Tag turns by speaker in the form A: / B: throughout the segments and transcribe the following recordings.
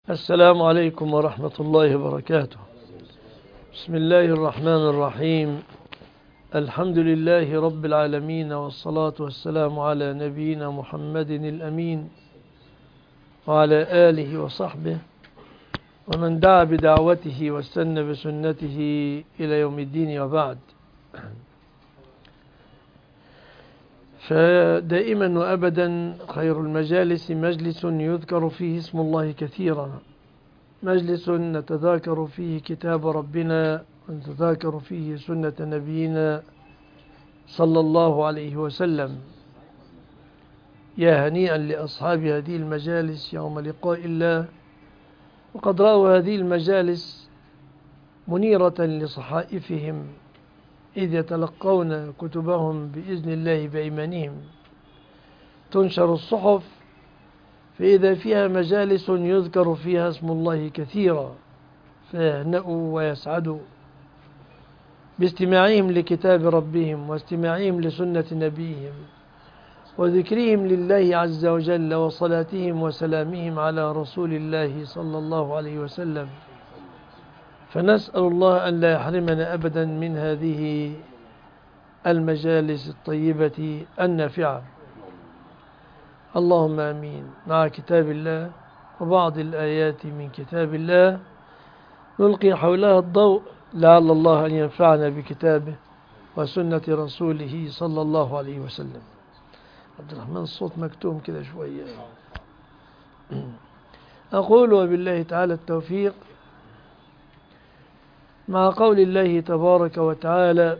A: السلام عليكم ورحمة الله وبركاته. بسم الله الرحمن الرحيم. الحمد لله رب العالمين، والصلاة والسلام على نبينا محمد الأمين وعلى آله وصحبه ومن دعا بدعوته واستنى بسنته إلى يوم الدين، وبعد. فدائما وأبدا خير المجالس مجلس يذكر فيه اسم الله كثيرا، مجلس نتذاكر فيه كتاب ربنا ونتذاكر فيه سنة نبينا صلى الله عليه وسلم. يا هنيئا لأصحاب هذه المجالس يوم لقاء الله، وقد رأوا هذه المجالس منيرة لصحائفهم إذ يتلقون كتبهم بإذن الله بأيمانهم. تنشر الصحف فإذا فيها مجالس يذكر فيها اسم الله كثيرا، فيهنأوا ويسعدوا باستماعهم لكتاب ربهم واستماعهم لسنة نبيهم وذكرهم لله عز وجل وصلاتهم وسلامهم على رسول الله صلى الله عليه وسلم. فنسأل الله أن لا يحرمنا أبدا من هذه المجالس الطيبة النافعة، اللهم آمين. مع كتاب الله وبعض الآيات من كتاب الله نلقي حولها الضوء، لعل الله أن ينفعنا بكتابه وسنة رسوله صلى الله عليه وسلم. عبد الرحمن الصوت مكتوم كده شوية. أقول وبالله تعالى التوفيق، مع قول الله تبارك وتعالى: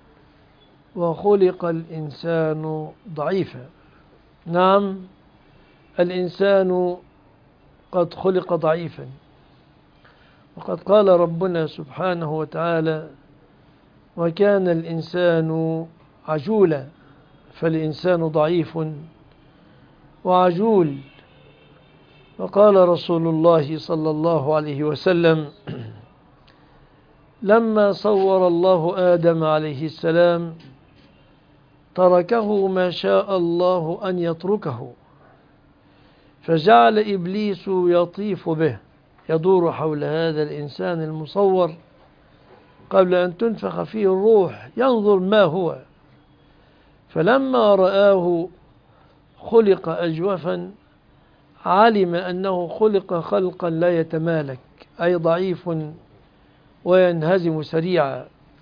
A: وخلق الإنسان ضعيفا. نعم، الإنسان قد خلق ضعيفا، وقد قال ربنا سبحانه وتعالى: وكان الإنسان عجولا. فالإنسان ضعيف وعجول. وقال رسول الله صلى الله عليه وسلم: لما صور الله آدم عليه السلام تركه ما شاء الله أن يتركه، فجعل إبليس يطيف به يدور حول هذا الإنسان المصور قبل أن تنفخ فيه الروح، ينظر ما هو. فلما رآه خلق أجوفا علم أنه خلق خلقا لا يتمالك، أي ضعيف وينهزم سريعا.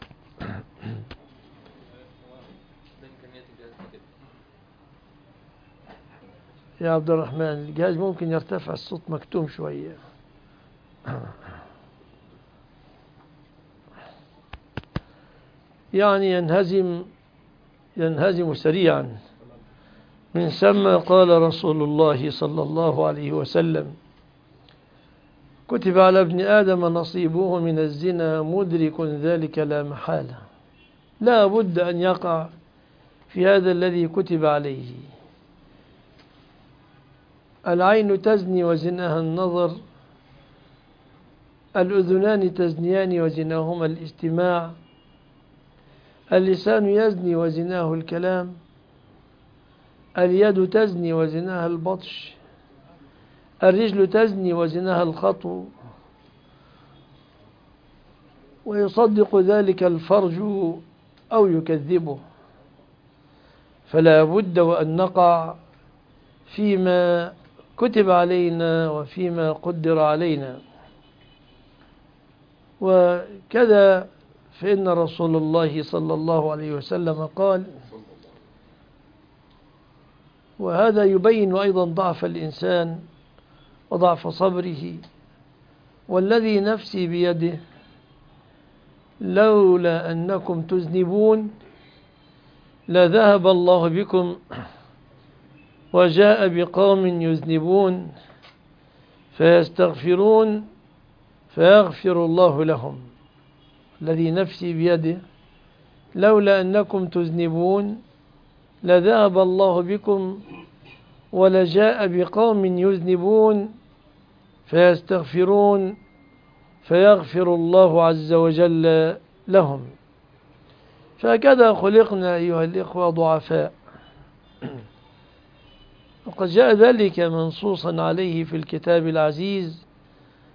A: يا عبد الرحمن، الجهاز ممكن يرتفع الصوت مكتوم شوية. يعني ينهزم سريعا. من ثم قال رسول الله صلى الله عليه وسلم: كتب على ابن آدم نصيبه من الزنا مدرك ذلك لا محالة. لا بد أن يقع في هذا الذي كتب عليه. العين تزني وزناها النظر، الأذنان تزنيان وزناهما الاستماع، اللسان يزني وزناه الكلام، اليد تزني وزناها البطش، الرجل تزني وزناها الخطو، ويصدق ذلك الفرج أو يكذبه. فلا بد وأن نقع فيما كتب علينا وفيما قدر علينا. وكذا فإن رسول الله صلى الله عليه وسلم قال، وهذا يبين أيضا ضعف الإنسان وضعف صبره: والذي نفسي بيده لولا أنكم تذنبون لذهب الله بكم وجاء بقوم يذنبون فيستغفرون فيغفر الله لهم. الذي نفسي بيده لولا أنكم تذنبون لذهب الله بكم ولجاء بقوم يذنبون فيستغفرون فيغفر الله عز وجل لهم. فهكذا خلقنا أيها الإخوة ضعفاء، وقد جاء ذلك منصوصا عليه في الكتاب العزيز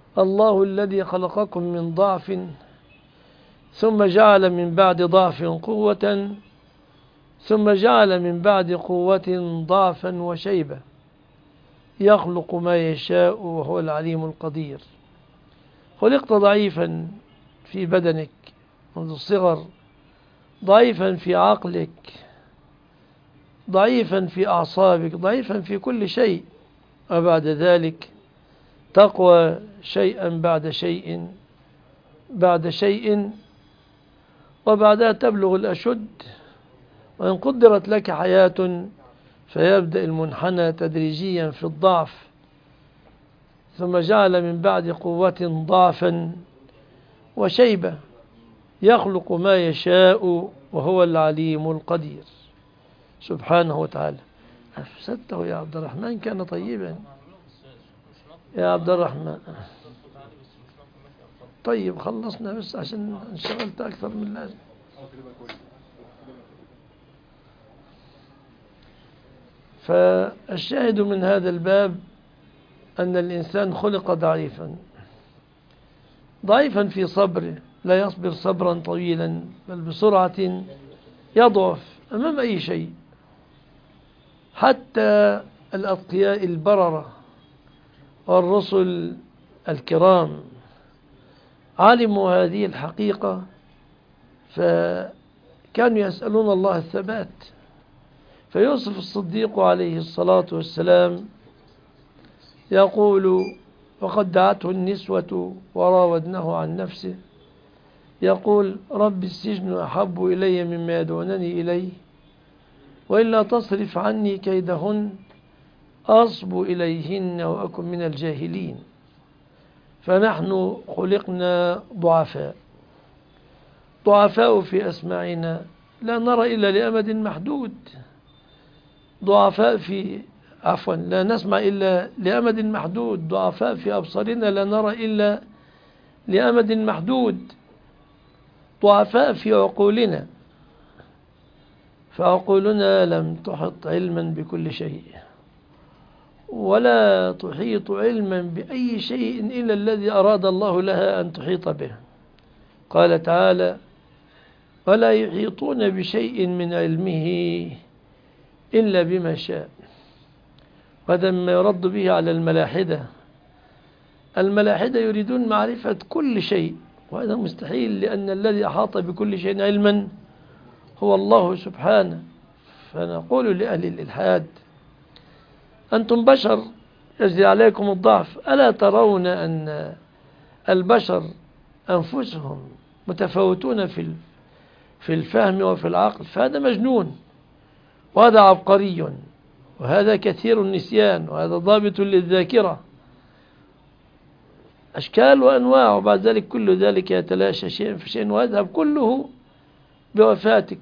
A: الله الذي خلقكم من ضعف ثم جعل من بعد ضعف قوة ثم جعل من بعد قوة ضعفا وشيبة يخلق ما يشاء وهو العليم القدير. خلقت ضعيفا في بدنك منذ الصغر، ضعيفا في عقلك، ضعيفا في أعصابك، ضعيفا في كل شيء، وبعد ذلك تقوى شيئا بعد شيء بعد شيء، وبعدها تبلغ الأشد، وإن قدرت لك حياة فيبدأ المنحنى تدريجيا في الضعف، ثم جعل من بعد قوة ضعفا وشيبة يخلق ما يشاء وهو العليم القدير سبحانه وتعالى. أفسدته يا عبد الرحمن، كان طيبا يا عبد الرحمن. طيب خلصنا بس عشان انشغلت أكثر من اللازم. فالشاهد من هذا الباب أن الإنسان خلق ضعيفا، ضعيفا في صبره، لا يصبر صبرا طويلا، بل بسرعة يضعف أمام أي شيء. حتى الأتقياء البررة والرسل الكرام علموا هذه الحقيقة، فكانوا يسألون الله الثبات. فيوسف الصديق عليه الصلاة والسلام يقول: وقد دعته النسوة وراودنه عن نفسه، يقول: رب السجن أحب إلي مما يدعونني إليه، وإلا تصرف عني كيدهن أصب إليهن وأكن من الجاهلين. فنحن خلقنا ضعفاء، ضعفاء في أسماعنا لا نرى إلا لأمد محدود، ضعفاء في لا نسمع إلا لأمد محدود، ضعفاء في أبصارنا لا نرى إلا لأمد محدود، ضعفاء في عقولنا، فعقولنا لم تحط علما بكل شيء، ولا تحيط علما بأي شيء إلا الذي أراد الله لها أن تحيط به. قال تعالى: ولا يحيطون بشيء من علمه إلا بما شاء. وهذا ما يرد به على الملاحدة. الملاحدة يريدون معرفة كل شيء، وهذا مستحيل، لأن الذي أحاط بكل شيء علما هو الله سبحانه. فنقول لأهل الإلحاد: أنتم بشر يجري عليكم الضعف، ألا ترون أن البشر أنفسهم متفاوتون في الفهم وفي العقل؟ فهذا مجنون، وهذا عبقري، وهذا كثير النسيان، وهذا ضابط للذاكرة، أشكال وأنواع، وبعد ذلك كل ذلك يتلاشى شيئا في شيء ويذهب كله بوفاتك.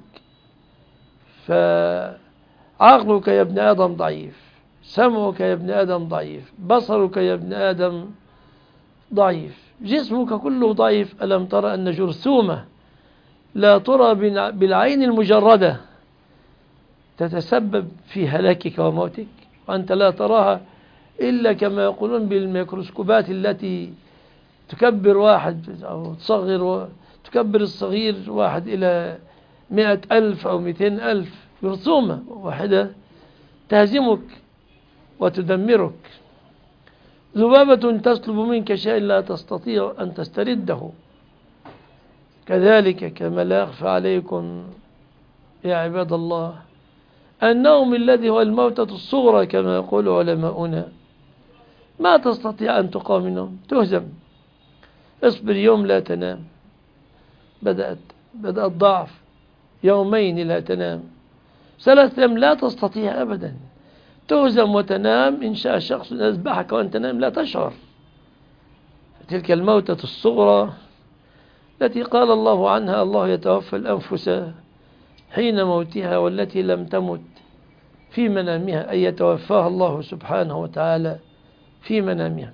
A: فعقلك يا ابن آدم ضعيف، سمعك يا ابن آدم ضعيف، بصرك يا ابن آدم ضعيف، جسمك كله ضعيف. ألم ترى أن جرثومة لا ترى بالعين المجردة تتسبب في هلاكك وموتك، وأنت لا تراها إلا كما يقولون بالميكروسكوبات التي تكبر واحد أو تصغر، تكبر الصغير واحد إلى 100,000 أو 200,000. جرثومة واحدة تهزمك وتدمرك. ذبابة تسلب منك شيء لا تستطيع أن تسترده. كذلك كما لا يخفى عليكم يا عباد الله النوم الذي هو الموتة الصغرى كما يقول علماؤنا، ما تستطيع أن تقاوم النوم، تهزم. اصبر يوم لا تنام، بدأ الضعف، يومين لا تنام، 3 أيام لا تستطيع أبدا، تهزم وتنام. إن شاء شخص يذبحك وأنت نام لا تشعر. تلك الموتة الصغرى التي قال الله عنها: الله يتوفى الأنفس حين موتها والتي لم تمت في منامها، أي يتوفاها الله سبحانه وتعالى في منامها.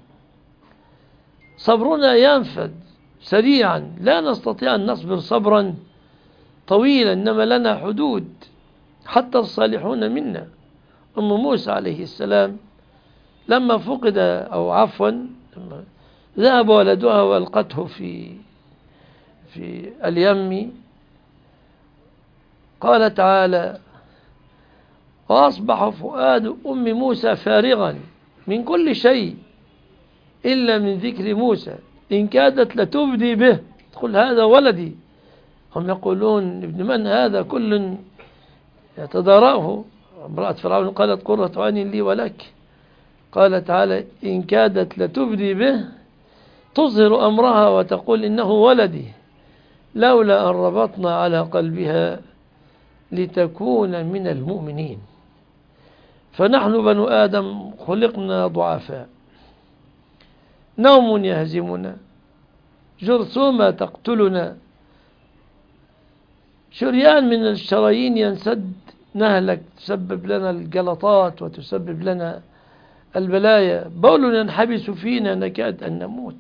A: صبرنا ينفد سريعا، لا نستطيع أن نصبر صبرا طويلا، إنما لنا حدود. حتى الصالحون منا، أم موسى عليه السلام لما فقد، أو عفوا ذهب ولدها وألقته في اليم. قال تعالى: وأصبح فؤاد أم موسى فارغا من كل شيء إلا من ذكر موسى إن كادت لتبدي به، تقول هذا ولدي. هم يقولون ابن من هذا؟ كل يتدارأه. امرأة فرعون قالت قرة عين لي ولك. قال تعالى: إن كادت لتبدي به، تظهر أمرها وتقول إنه ولدي، لولا أن ربطنا على قلبها لتكون من المؤمنين. فنحن بنو آدم خلقنا ضعفاء، نوم يهزمنا، جرثومة تقتلنا، شريان من الشرايين ينسد نهلك، تسبب لنا الجلطات وتسبب لنا البلايا، بول ينحبس فينا نكاد أن نموت،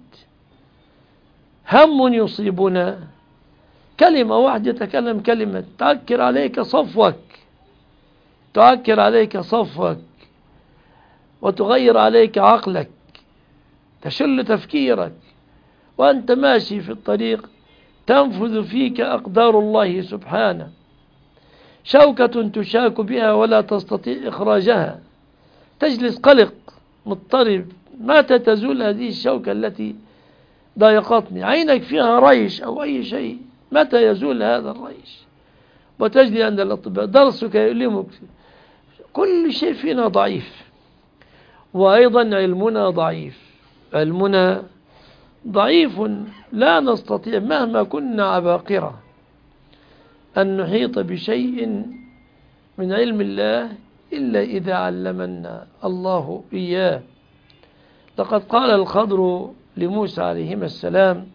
A: هم يصيبنا، كلمة واحدة تكلم كلمة تعكر عليك صفوك، تعكر عليك صفوك وتغير عليك عقلك، تشل تفكيرك، وأنت ماشي في الطريق تنفذ فيك أقدار الله سبحانه، شوكة تشاك بها ولا تستطيع إخراجها، تجلس قلق مضطرب، متى تزول هذه الشوكة التي ضايقتني؟ عينك فيها ريش أو أي شيء، متى يزول هذا الريش؟ وتجد أن الأطباء درسك يؤلمك، كل شيء فينا ضعيف. وأيضا علمنا ضعيف، علمنا ضعيف، لا نستطيع مهما كنا عباقرة أن نحيط بشيء من علم الله إلا إذا علمنا الله إياه. لقد قال الخضر لموسى عليهما السلام: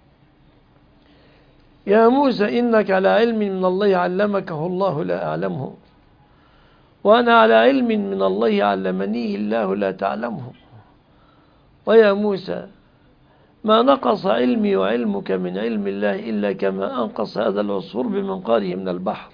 A: يا موسى إنك على علم من الله علمكه الله لا أعلمه، وأنا على علم من الله علمنيه الله لا تعلمه. ويا موسى ما نقص علمي وعلمك من علم الله إلا كما أنقص هذا العصفور بمنقاره من البحر.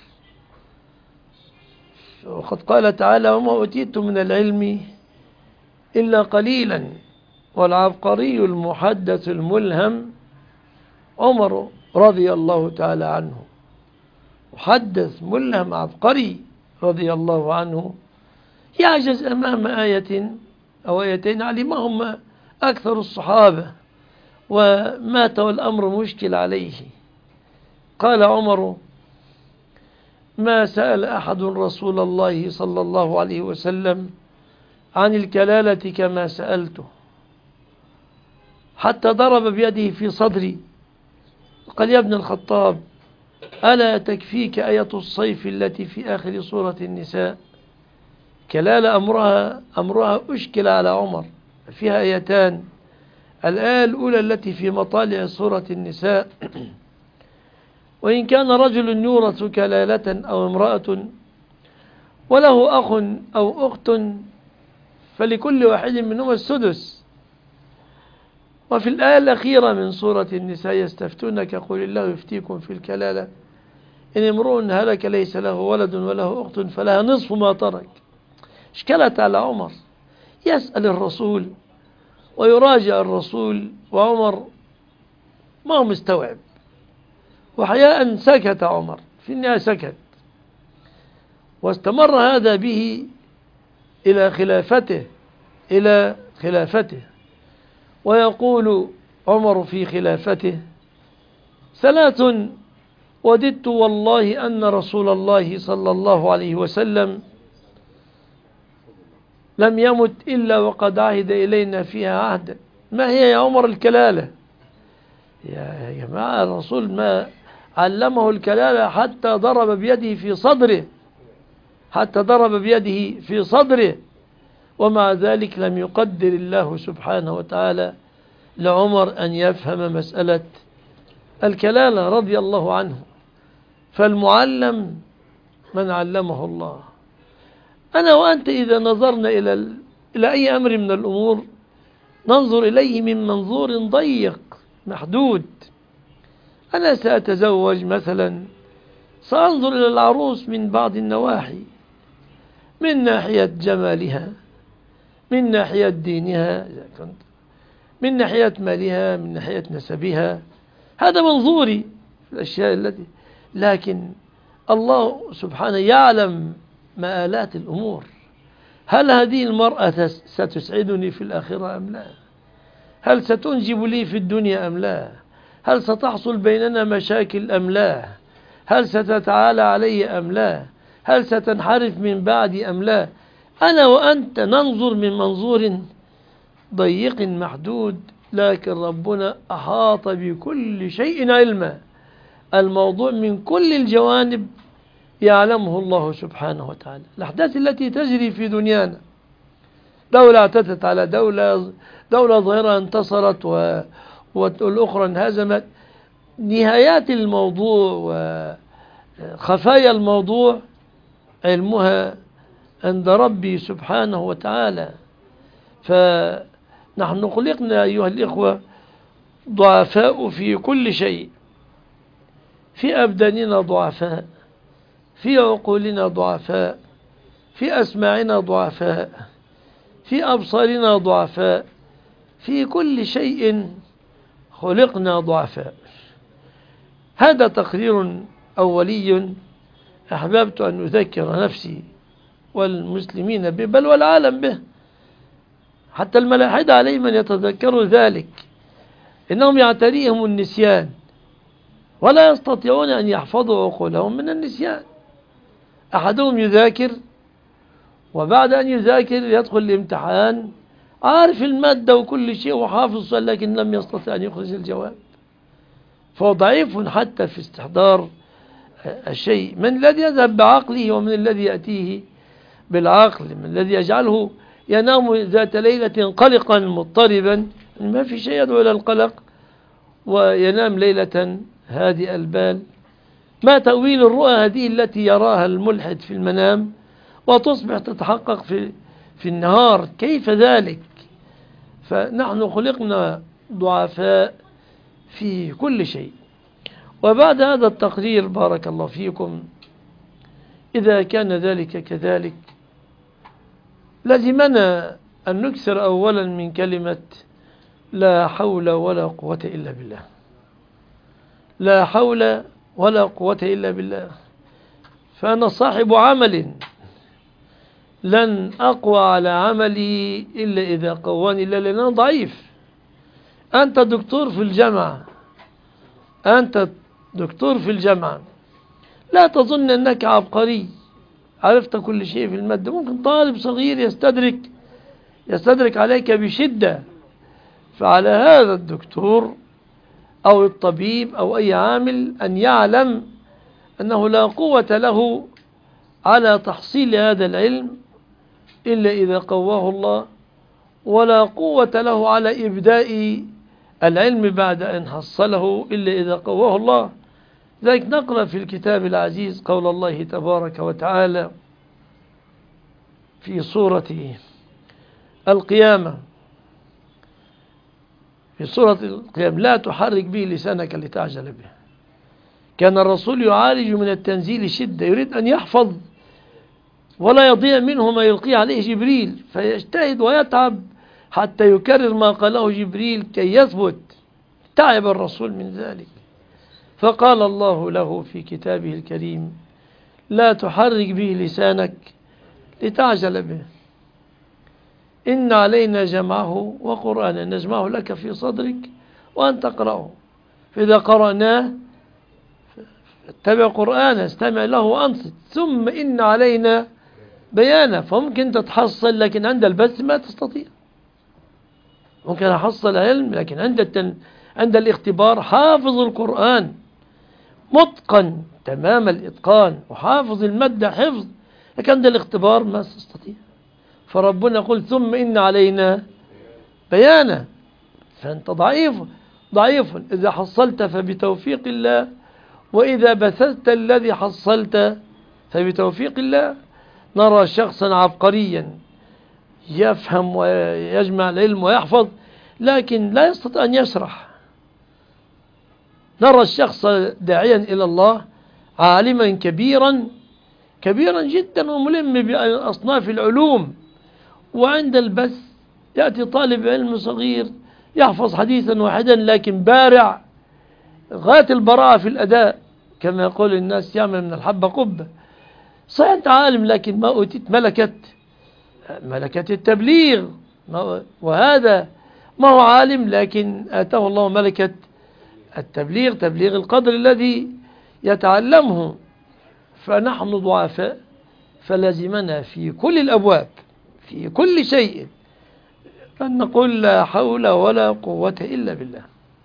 A: وقد قال تعالى: وما أوتيت من العلم إلا قليلا. والعبقري المحدث الملهم عمر رضي الله تعالى عنه، محدث ملهم عبقري رضي الله عنه، يعجز أمام آية أو آيتين علمهما أكثر الصحابة ومات والأمر مشكل عليه. قال عمر: ما سأل أحد رسول الله صلى الله عليه وسلم عن الكلالة كما سألته، حتى ضرب بيده في صدري قال: يا ابن الخطاب، ألا تكفيك آية الصيف التي في آخر سورة النساء؟ كلالة أمرها أشكل على عمر، فيها آيتان، الآية الأولى التي في مطالع سورة النساء: وإن كان رجل يورث كلالة أو امرأة وله أخ أو أخت فلكل واحد منهما السدس. وفي الآية الأخيرة من سورة النساء: يستفتونك قل الله يفتيكم في الكلالة إن امرؤ هلك ليس له ولد وله أخت فلها نصف ما ترك. اشكلت على عمر، يسأل الرسول ويراجع الرسول، وعمر ما هو مستوعب، وحياء سكت عمر، في النهاية سكت، واستمر هذا به إلى خلافته. ويقول عمر في خلافته: ثلاث وددت والله أن رسول الله صلى الله عليه وسلم لم يمت إلا وقد عهد إلينا فيها عهدا. ما هي يا عمر الكلالة؟ يا جماعة، الرسول ما علمه الكلالة حتى ضرب بيده في صدره، ومع ذلك لم يقدر الله سبحانه وتعالى لعمر أن يفهم مسألة الكلالة رضي الله عنه. فالمعلم من علمه الله. أنا وأنت إذا نظرنا إلى أي أمر من الأمور ننظر إليه من منظور ضيق محدود. أنا سأتزوج مثلا، سأنظر إلى العروس من بعض النواحي، من ناحية جمالها، من ناحية دينها إذا كنت من ناحية مالها، من ناحية نسبها، هذا منظوري في الأشياء التي، لكن الله سبحانه يعلم مآلات الأمور. هل هذه المرأة ستسعدني في الآخرة أم لا؟ هل ستنجب لي في الدنيا أم لا؟ هل ستحصل بيننا مشاكل أم لا؟ هل ستتعالى علي أم لا؟ هل ستنحرف من بعدي أم لا؟ أنا وأنت ننظر من منظور ضيق محدود، لكن ربنا أحاط بكل شيء علما. الموضوع من كل الجوانب يعلمه الله سبحانه وتعالى. الأحداث التي تجري في دنيانا، دولة اعتدت على دولة ظاهرة انتصرت والأخرى انهزمت، نهايات الموضوع وخفايا الموضوع علمها عند ربي سبحانه وتعالى. فنحن خلقنا أيها الإخوة ضعفاء في كل شيء، في أبداننا ضعفاء، في عقولنا ضعفاء، في أسماعنا ضعفاء، في أبصارنا ضعفاء، في كل شيء خلقنا ضعفاء. هذا تقرير أولي أحببت أن أذكر نفسي والمسلمين به، بل والعالم به. حتى الملاحدة عليهم أن يتذكروا ذلك، إنهم يعتريهم النسيان ولا يستطيعون أن يحفظوا عقولهم من النسيان. أحدهم يذاكر، وبعد أن يذاكر يدخل الامتحان عارف المادة وكل شيء وحافظ، لكن لم يستطع أن يخرج الجواب، فهو ضعيف حتى في استحضار الشيء. من الذي يذهب بعقله ومن الذي يأتيه بالعقل؟ من الذي يجعله ينام ذات ليلة قلقا مضطربا، ما في شيء يدعو إلى القلق، وينام ليلة هادئ البال؟ ما تأويل الرؤى هذه التي يراها الملحد في المنام وتصبح تتحقق في النهار؟ كيف ذلك؟ فنحن خلقنا ضعفاء في كل شيء. وبعد هذا التقرير بارك الله فيكم، إذا كان ذلك كذلك، لزمنا أن نكثر أولا من كلمة لا حول ولا قوة إلا بالله. لا حول ولا قوة إلا بالله. فأنا صاحب عمل، لن أقوى على عملي إلا إذا قواني الله، لأن أنا ضعيف. أنت دكتور في الجامعة، أنت دكتور في الجامعة، لا تظن أنك عبقري عرفت كل شيء في المادة. ممكن طالب صغير يستدرك عليك بشدة. فعلى هذا الدكتور أو الطبيب أو أي عامل أن يعلم أنه لا قوة له على تحصيل هذا العلم إلا إذا قواه الله، ولا قوة له على إبداء العلم بعد أن حصله إلا إذا قواه الله. ذلك نقرأ في الكتاب العزيز قول الله تبارك وتعالى في سورة القيامة، في سورة القيامة: لا تحرك به لسانك لتعجل به. كان الرسول يعالج من التنزيل شدة، يريد أن يحفظ ولا يضيع منه ما يلقيه عليه جبريل، فيجتهد ويتعب حتى يكرر ما قاله جبريل كي يثبت. تعب الرسول من ذلك، فقال الله له في كتابه الكريم: لا تحرك به لسانك لتعجل به، إن علينا جمعه وقرآنا نجمعه لك في صدرك وأن تقرأه، فإذا قرأناه اتبع قرآنه، استمع له وأنصت، ثم إن علينا بيانه. فممكن تتحصل لكن عند البث ما تستطيع. ممكن أحصل علم لكن عند الاختبار حافظ القرآن متقن تمام الإتقان وحافظ المادة حفظ، لكن عند الاختبار ما تستطيع. فربنا يقول: ثم إن علينا بيانه. فأنت ضعيف إذا حصلت فبتوفيق الله، وإذا بثثت الذي حصلت فبتوفيق الله. نرى شخصا عبقريا يفهم ويجمع العلم ويحفظ، لكن لا يستطيع أن يشرح. نرى الشخص داعيا إلى الله، عالما كبيرا جدا وملم بأصناف العلوم، وعند البث يأتي طالب علم صغير يحفظ حديثا واحدا لكن بارع غاية البراعة في الأداء، كما يقول الناس يعمل من الحبة قبة. صحيح أنت عالم لكن ما أوتيت ملكة التبليغ، وهذا ما هو عالم لكن آتاه الله ملكة التبليغ، تبليغ القدر الذي يتعلمه. فنحن ضعفاء، فلازمنا في كل الأبواب في كل شيء أن نقول لا حول ولا قوة إلا بالله.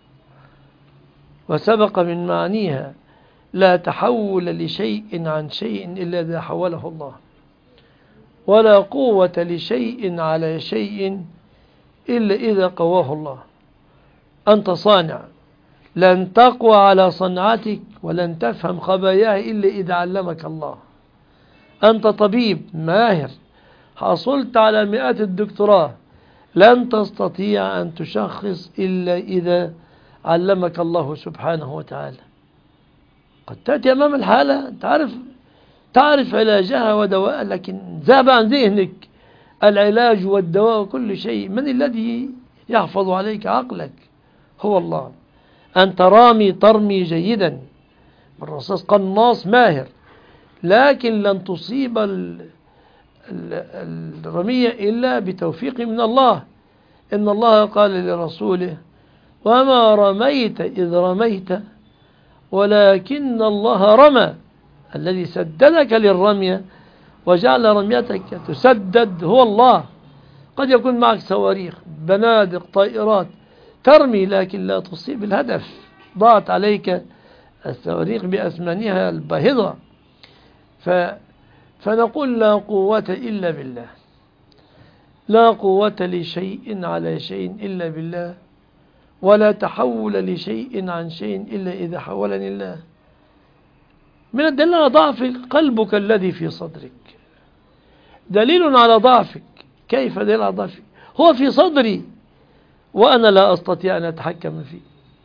A: وسبق من معانيها لا تحول لشيء عن شيء إلا إذا حوله الله، ولا قوة لشيء على شيء إلا إذا قواه الله. أنت صانع، لن تقوى على صنعتك ولن تفهم خباياها إلا إذا علمك الله. أنت طبيب ماهر، حصلت على مئات الدكتوراه، لن تستطيع أن تشخص إلا إذا علمك الله سبحانه وتعالى. قد تأتي أمام الحالة تعرف علاجها ودواء، لكن ذهب عن ذهنك العلاج والدواء وكل شيء. من الذي يحفظ عليك عقلك؟ هو الله. أنت رامي ترمي جيدا بالرصاص، قناص ماهر، لكن لن تصيب الرمية إلا بتوفيق من الله. إن الله قال لرسوله وما رميت إذ رميت ولكن الله رمى. الذي سددك للرمية وجعل رميتك تسدد هو الله. قد يكون معك صواريخ، بنادق، طائرات ترمي لكن لا تصيب الهدف، ضاعت عليك الصواريخ بأثمانها الباهظة. فنقول لا قوة إلا بالله، لا قوة لشيء على شيء إلا بالله، ولا تحول لشيء عن شيء إلا إذا حولني الله. من الدليل على ضعف قلبك الذي في صدرك، دليل على ضعفك. كيف دليل على ضعفك؟ هو في صدري وأنا لا أستطيع أن أتحكم فيه.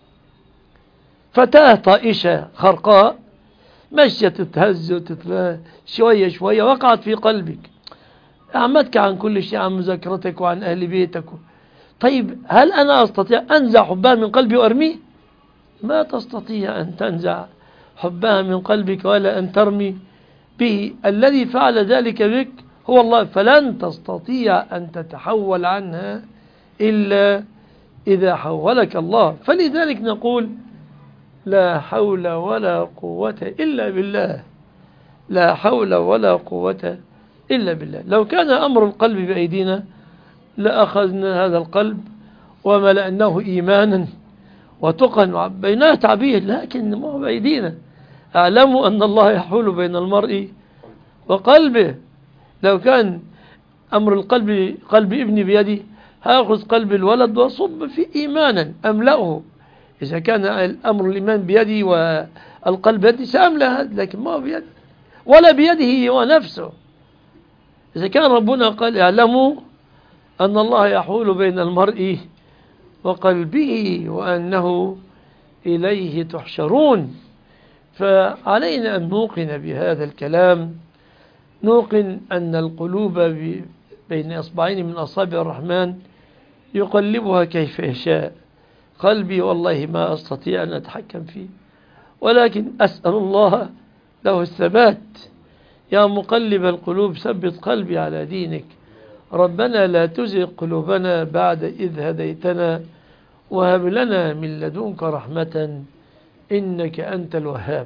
A: فتاة طائشة خرقاء مشية تتهز وتتلاه شوية شوية وقعت في قلبك، أعمدك عن كل شيء، عن مذاكرتك وعن أهل بيتك. طيب هل أنا أستطيع أنزع حبها من قلبي وأرميه؟ ما تستطيع أن تنزع حبها من قلبك ولا أن ترمي به. الذي فعل ذلك بك هو الله، فلن تستطيع أن تتحول عنها إلا إذا حولك الله. فلذلك نقول لا حول ولا قوة إلا بالله، لا حول ولا قوة إلا بالله. لو كان أمر القلب بأيدينا لأخذنا هذا القلب وملأناه إيمانا وتقا وعبيناه تعبيه، لكن ما هو بأيدينا. أعلموا أن الله يحول بين المرء وقلبه. لو كان أمر القلب قلب ابني بيدي هأخذ قلب الولد وأصب في إيمانا أملأه. إذا كان الأمر الإيمان بيدي والقلب بيدي سأملأ هذا، لكن ما هو بيدي ولا بيده هو نفسه. إذا كان ربنا قال اعلموا أن الله يحول بين المرء وقلبه وأنه إليه تحشرون، فعلينا أن نوقن بهذا الكلام، نوقن أن القلوب بين أصبعين من أصابع الرحمن يقلبها كيف يشاء. قلبي والله ما أستطيع أن أتحكم فيه، ولكن أسأل الله له الثبات. يا مقلب القلوب ثبت قلبي على دينك. ربنا لا تزغ قلوبنا بعد إذ هديتنا وهب لنا من لدنك رحمة إنك أنت الوهاب.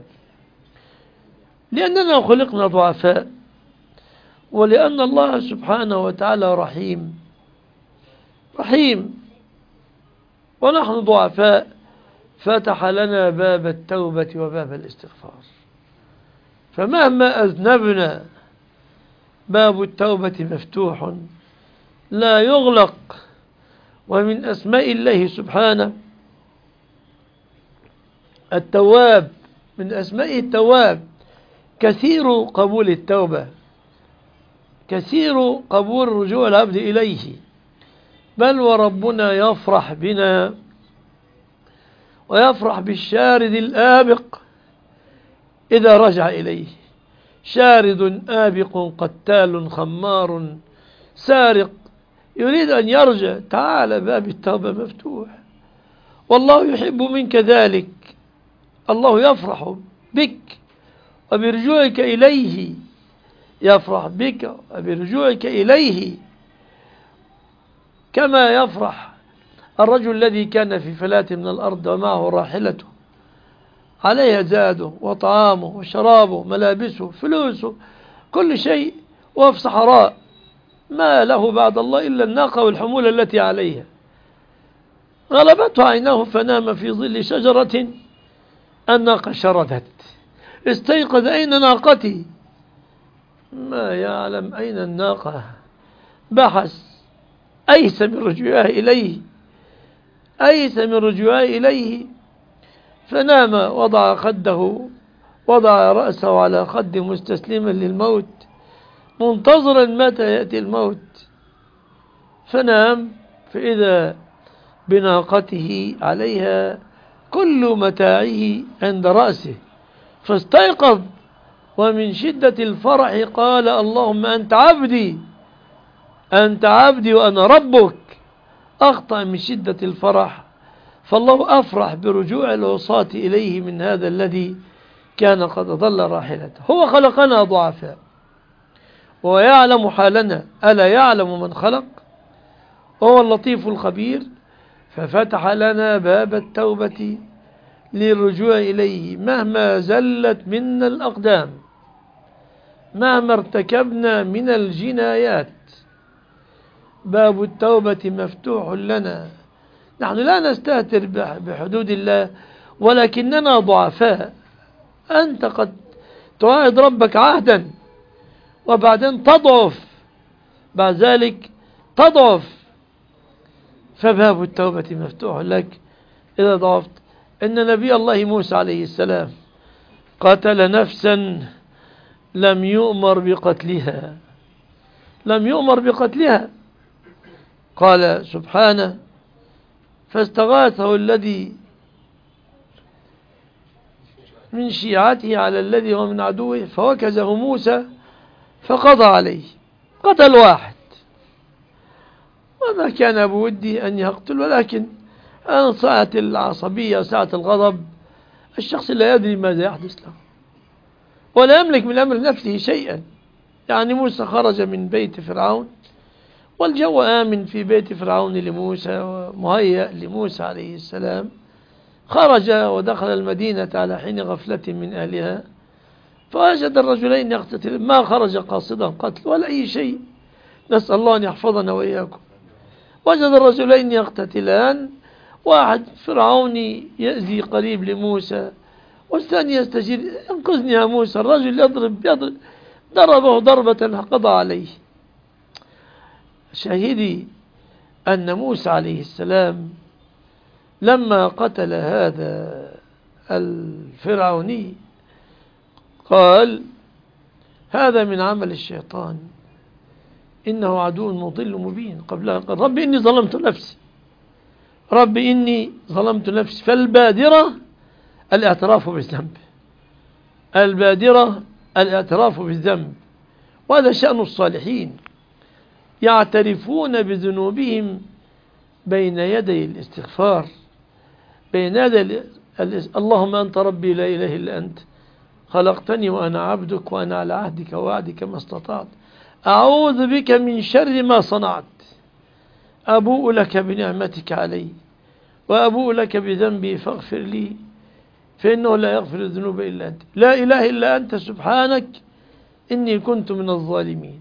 A: لأننا خلقنا ضعفاء، ولأن الله سبحانه وتعالى رحيم ونحن ضعفاء، فتح لنا باب التوبة وباب الاستغفار. فمهما أذنبنا باب التوبة مفتوح لا يغلق. ومن أسماء الله سبحانه التواب، من أسماء التواب كثير قبول التوبة، كثير قبول رجوع العبد إليه. بل وربنا يفرح بنا ويفرح بالشارد الآبق إذا رجع إليه. شارد آبق قتال خمار سارق يريد أن يرجع، تعال باب التوبة مفتوح، والله يحب منك ذلك. الله يفرح بك وبرجوعك إليه، يفرح بك وبرجوعك إليه كما يفرح الرجل الذي كان في فلاة من الأرض ومعه راحلته عليها زاده وطعامه وشرابه ملابسه فلوسه كل شيء، وفي صحراء ما له بعد الله إلا الناقة والحمولة التي عليها، غلبته عيناه فنام في ظل شجرة، الناقة شردت، استيقظ أين ناقتي؟ ما يعلم أين الناقة، بحث، أيس من رجوعها إليه، أيس من رجوعها إليه، فنام، وضع رأسه على خده مستسلما للموت منتظرا متى يأتي الموت، فنام فإذا بناقته عليها كل متاعه عند رأسه، فاستيقظ ومن شدة الفرح قال اللهم أنت عبدي، أنت عبدي وأنا ربك. أخطأ من شدة الفرح، فالله أفرح برجوع العصاة إليه من هذا الذي كان قد ضل راحلته. هو خلقنا ضعفاء ويعلم حالنا، ألا يعلم من خلق؟ وهو اللطيف الخبير، ففتح لنا باب التوبة للرجوع إليه مهما زلت منا الأقدام، مهما ارتكبنا من الجنايات، باب التوبة مفتوح لنا. نحن لا نستهتر بحدود الله، ولكننا ضعفاء. أنت قد تعاهد ربك عهدا وبعدين تضعف، بعد ذلك تضعف، فباب التوبة مفتوح لك إذا ضعفت. إن نبي الله موسى عليه السلام قتل نفسا لم يؤمر بقتلها، لم يؤمر بقتلها، قال سبحانه فاستغاثه الذي من شيعته على الذي هو من عدوه فوكزه موسى فقضى عليه، قتل واحد، وما كان بودي أن يقتل، ولكن أنا ساعة العصبية ساعة الغضب الشخص لا يدري ماذا يحدث له ولا يملك من أمر نفسه شيئا. يعني موسى خرج من بيت فرعون والجو آمن في بيت فرعون لموسى ومهيأ لموسى عليه السلام، خرج ودخل المدينة على حين غفلة من أهلها فوجد الرجلين يقتتلان، ما خرج قاصدا قتل ولا أي شيء، نسأل الله أن يحفظنا وإياكم. وجد الرجلين يقتتلان، واحد فرعوني يأذي قريب لموسى والثاني يستجير انقذني يا موسى، الرجل يضرب ضربه ضربة قضى عليه. شاهدي أن موسى عليه السلام لما قتل هذا الفرعوني قال هذا من عمل الشيطان إنه عدو مضل مبين، قبلها قال رب إني ظلمت نفسي، رب إني ظلمت نفسي. فالبادرة الاعتراف بالذنب، البادرة الاعتراف بالذنب، وهذا شأن الصالحين، يعترفون بذنوبهم بين يدي الاستغفار، بين يدي اللهم أنت ربي لا إله إلا أنت خلقتني وأنا عبدك وأنا على عهدك ووعدك ما استطعت، أعوذ بك من شر ما صنعت، أبوء لك بنعمتك علي وأبوء لك بذنبي فاغفر لي فإنه لا يغفر الذنوب إلا أنت، لا إله إلا أنت سبحانك إني كنت من الظالمين.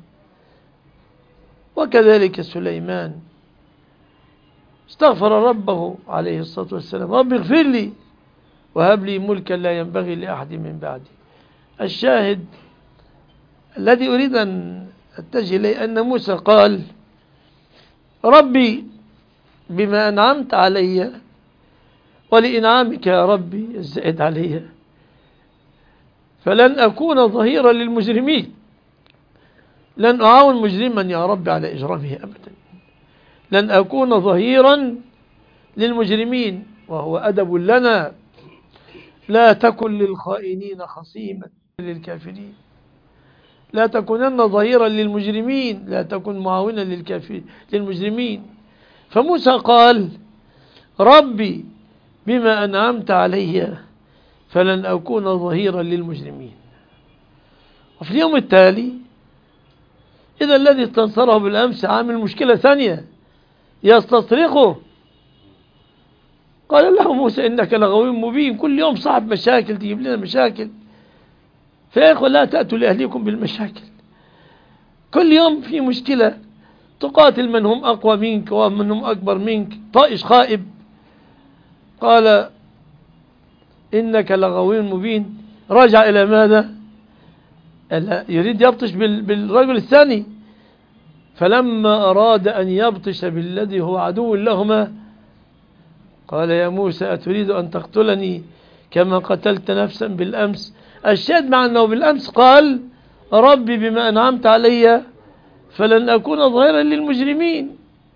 A: وكذلك سليمان استغفر ربه عليه الصلاة والسلام رب اغفر لي وهب لي ملكا لا ينبغي لأحد من بعدي. الشاهد الذي أريد أن أتجه إليه أن موسى قال ربي بما أنعمت علي ولإنعامك يا ربي الزائد علي فلن أكون ظهيرا للمجرمين، لن أعاون مجرما يا رب على إجرامه أبدا، لن أكون ظهيرا للمجرمين. وهو أدب لنا، لا تكن للخائنين خصيما للكافرين، لا تكونن ظهيرا للمجرمين، لا تكن معاونا للمجرمين. فموسى قال ربي بما أنعمت علي فلن أكون ظهيرا للمجرمين. وفي اليوم التالي إذا الذي استنصره بالأمس عامل مشكلة ثانية يستصرخه. قال له موسى إنك لغوي مبين، كل يوم صاحب مشاكل تجيب لنا مشاكل. فيا إخوة لا تأتوا لأهليكم بالمشاكل، كل يوم في مشكلة تقاتل من هم أقوى منك ومن هم أكبر منك. طائش خائب قال إنك لغوي مبين، رجع إلى ماذا؟ يريد يبطش بالرجل الثاني. فلما أراد أن يبطش بالذي هو عدو لهما قال يا موسى أتريد أن تقتلني كما قتلت نفسا بالأمس؟ الشاهد مع أنه بالأمس قال ربي بما أنعمت علي فلن أكون ظهيرا للمجرمين،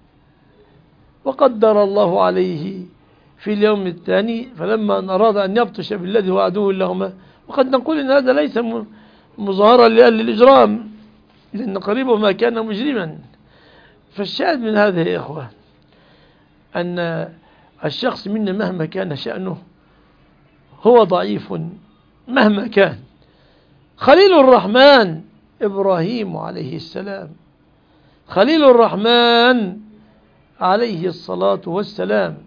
A: وقدر الله عليه في اليوم الثاني فلما أن أراد أن يبطش بالذي هو عدو لهما. وقد نقول إن هذا ليس مظاهرا لأهل الإجرام، لأن قريبه ما كان مجرما. فالشاهد من هذا يا إخوة أن الشخص منا مهما كان شأنه هو ضعيف مهما كان. خليل الرحمن إبراهيم عليه السلام، خليل الرحمن عليه الصلاة والسلام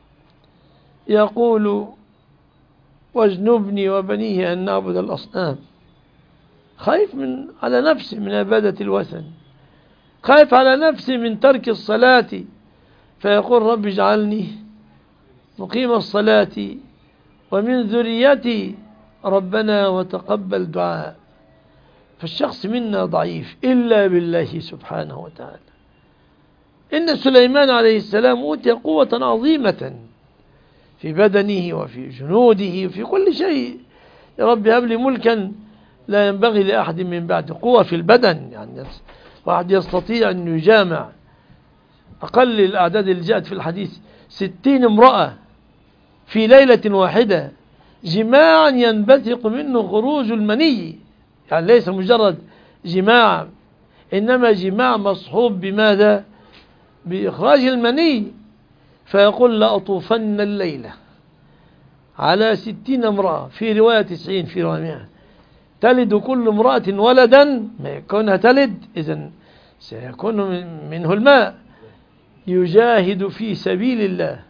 A: يقول واجنبني وبنيه أن نعبد الأصنام. خايف على نفسه من عبادة الوثن، خايف على نفسه من ترك الصلاة، فيقول رب اجعلني مقيم الصلاة ومن ذريتي ربنا وتقبل دعاء. فالشخص منا ضعيف إلا بالله سبحانه وتعالى. إن سليمان عليه السلام أوتي قوة عظيمة في بدنه وفي جنوده وفي كل شيء. يا رب هب لي ملكا لا ينبغي لأحد من بعد. قوة في البدن، يعني واحد يستطيع أن يجامع أقل الأعداد اللي جاءت في الحديث 60 امرأة في ليلة واحدة، جماعا ينبثق منه خروج المني، يعني ليس مجرد جماع إنما جماع مصحوب بماذا؟ بإخراج المني. فيقول لأطوفن الليلة على 60 امرأة، في رواية 90، في رواية 100. تلد كل امرأة ولدا، ما يكونها تلد إذن سيكون منه الماء. يجاهد في سبيل الله،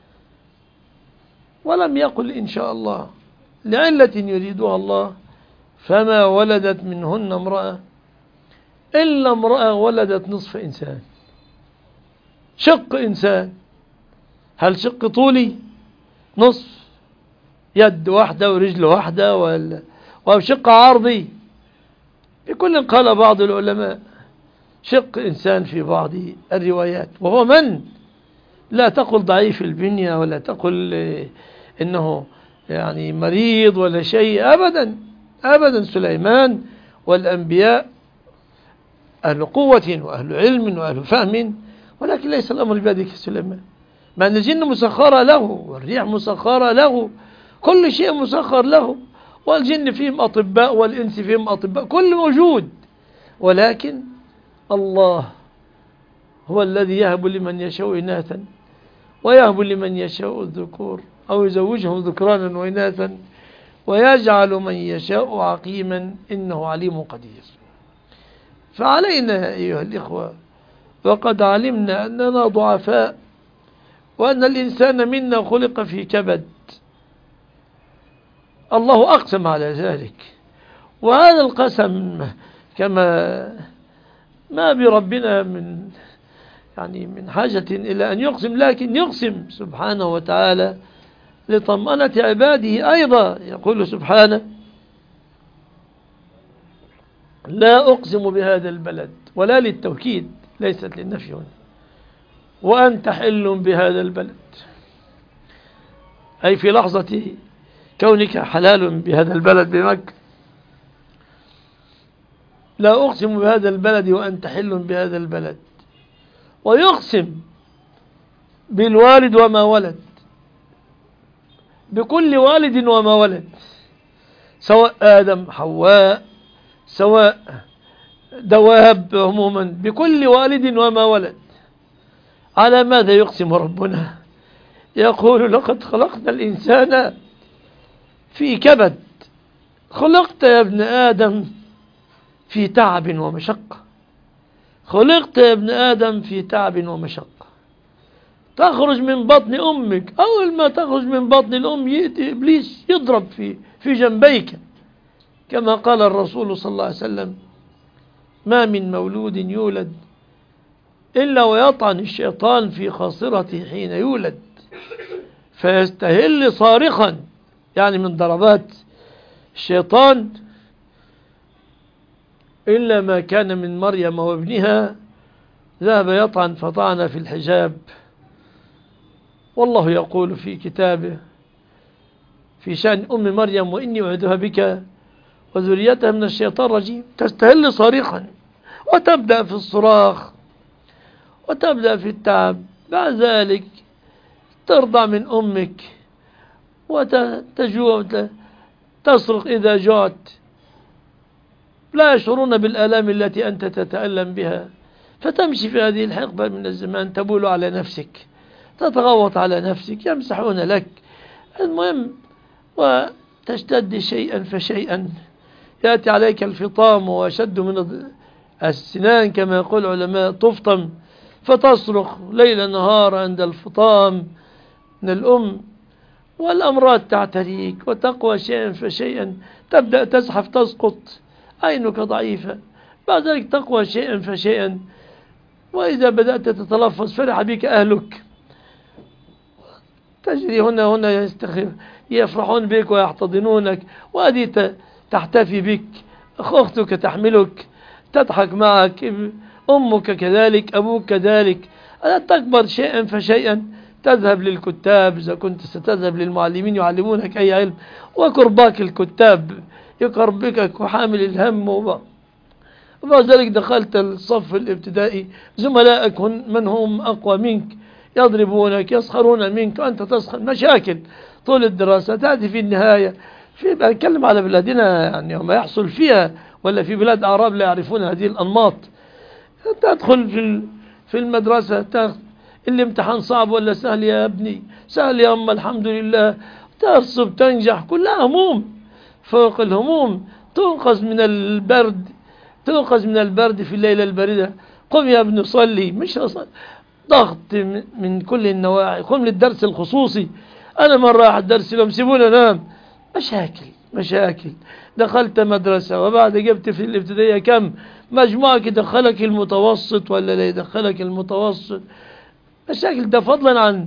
A: ولم يقل إن شاء الله لعلة يريدها الله. فما ولدت منهن امرأة إلا امرأة ولدت نصف إنسان، شق إنسان. هل شق طولي نصف، يد واحدة ورجل واحدة، أو شق عرضي؟ بكل قال بعض العلماء شق إنسان في بعض الروايات. وهو من؟ لا تقل ضعيف البنية ولا تقل إنه يعني مريض ولا شيء، أبدا أبدا. سليمان والأنبياء أهل قوة وأهل علم وأهل فهم، ولكن ليس الأمر بيدك سليمان. مع أن الجن مسخرة له والريح مسخرة له، كل شيء مسخر له، والجن فيهم أطباء والإنس فيهم أطباء، كل موجود. ولكن الله هو الذي يهب لمن يشاء إناثا ويهب لمن يشاء الذكور، أو يزوجهم ذكرانا وإناثا ويجعل من يشاء عقيما إنه عليم قدير. فعلينا أيها الإخوة، وقد علمنا أننا ضعفاء وأن الإنسان منا خلق في كبد. الله أقسم على ذلك، وهذا القسم كما ما بربنا من حاجة إلى أن يقسم، لكن يقسم سبحانه وتعالى لطمأنة عباده أيضا. يقول سبحانه لا أقسم بهذا البلد، ولا للتوكيد ليست للنفي هنا، وأنت حل بهذا البلد، أي في لحظة كونك حلال بهذا البلد بمكة. لا أقسم بهذا البلد وأنت حل بهذا البلد. ويقسم بالوالد وما ولد، بكل والد وما ولد، سواء آدم حواء، سواء دواب عموما بكل والد وما ولد. على ماذا يقسم ربنا؟ يقول لقد خلقنا الإنسان في كبد. خلقت يا ابن آدم في تعب ومشقة. خلقت يا ابن آدم في تعب ومشقة. تخرج من بطن أمك، أول ما تخرج من بطن الأم يأتي إبليس يضرب في جنبيك، كما قال الرسول صلى الله عليه وسلم: ما من مولود يولد إلا ويطعن الشيطان في خاصرته حين يولد فيستهل صارخا، يعني من ضربات الشيطان، إلا ما كان من مريم وابنها ذهب يطعن فطعن في الحجاب. والله يقول في كتابه في شأن أم مريم: وإني أعيذها بك وذريتها من الشيطان الرجيم. تستهل صارخا وتبدأ في الصراخ وتبدأ في التعب. بعد ذلك ترضع من أمك وتجوع، تصرخ إذا جعت، لا يشعرون بالآلام التي أنت تتألم بها، فتمشي في هذه الحقبة من الزمان تبول على نفسك، تتغوط على نفسك، يمسحون لك. المهم وتشتد شيئا فشيئا، يأتي عليك الفطام وأشد من السنان كما يقول العلماء، تفطم فتصرخ ليل نهار عند الفطام من الأم، والأمراض تعتريك وتقوى شيئا فشيئا، تبدأ تزحف تسقط، عينك ضعيفة، بعد ذلك تقوى شيئا فشيئا، وإذا بدأت تتلفظ فرح بك أهلك، تجري هنا يفرحون بك ويحتضنونك، وهذه تحتفي بك، أختك تحملك تضحك معك، أمك كذلك، أبوك كذلك. تكبر شيئا فشيئا، تذهب للكتاب إذا كنت ستذهب للمعلمين يعلمونك أي علم، وكرباك الكتاب يكربكك وحامل الهم. وبعد ذلك دخلت الصف الابتدائي، زملائك من هم أقوى منك يضربونك يسخرون منك وأنت تسخر، مشاكل طول الدراسة. تأتي في النهاية، أتكلم على بلادنا يعني وما يحصل فيها، ولا في بلاد أعراب لا يعرفون هذه الأنماط. تدخل في المدرسة، الامتحان صعب ولا سهل يا ابني؟ سهل يا أم الحمد لله. ترسب تنجح، كلها هموم فوق الهموم. تنقذ من البرد في الليلة الباردة، قم يا ابن صلي، مش ضغط من كل النواحي، قم للدرس الخصوصي. أنا مرة راح الدرس لهم سيبوني أنام، مشاكل. دخلت مدرسة وبعد جبت في الابتدائية كم مجموعك يدخلك المتوسط ولا لا يدخلك المتوسط، مشاكل. ده فضلا عن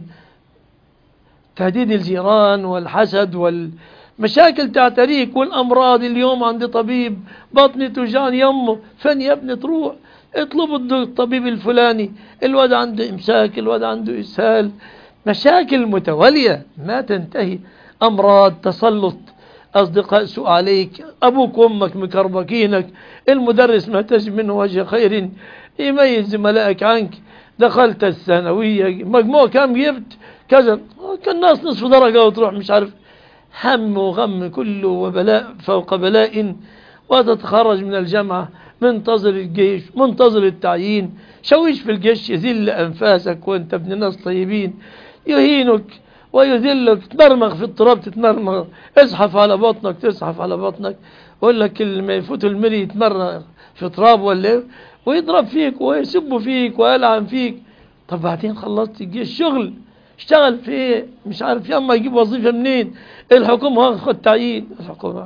A: تهديد الجيران والحسد والمشاكل تعتريك والأمراض. اليوم عند طبيب بطني توجعني يمه، فين يا ابني تروح؟ اطلبوا الطبيب الفلاني، الواد عنده إمساك، الواد عنده إسهال، مشاكل متوالية ما تنتهي، أمراض، تسلط أصدقاء سوء عليك، أبوك وأمك مكربكينك، المدرس ما تجد منه وجه خير يميز زملائك عنك. دخلت الثانوية، مجموع كم جبت؟ كذا، كان ناس نصف درجة وتروح مش عارف، هم وغم كله وبلاء فوق بلاء. وتتخرج من الجامعة، منتظر الجيش، منتظر التعيين، شويش في الجيش يذل أنفاسك وانت ابن ناس طيبين، يهينك ويذلك، تمرمغ في التراب، تتمرمغ، ازحف على بطنك، تزحف على بطنك، ويقول لك اللي ما يفوت المري يتمرمغ في تراب ولا، ويضرب فيك ويسب فيك ويلعن فيك. طب بعدين خلصت الجيش، شغل، اشتغل في مش عارف ياما يجيب وظيفة منين، الحكومة خد تعيين، الحكومة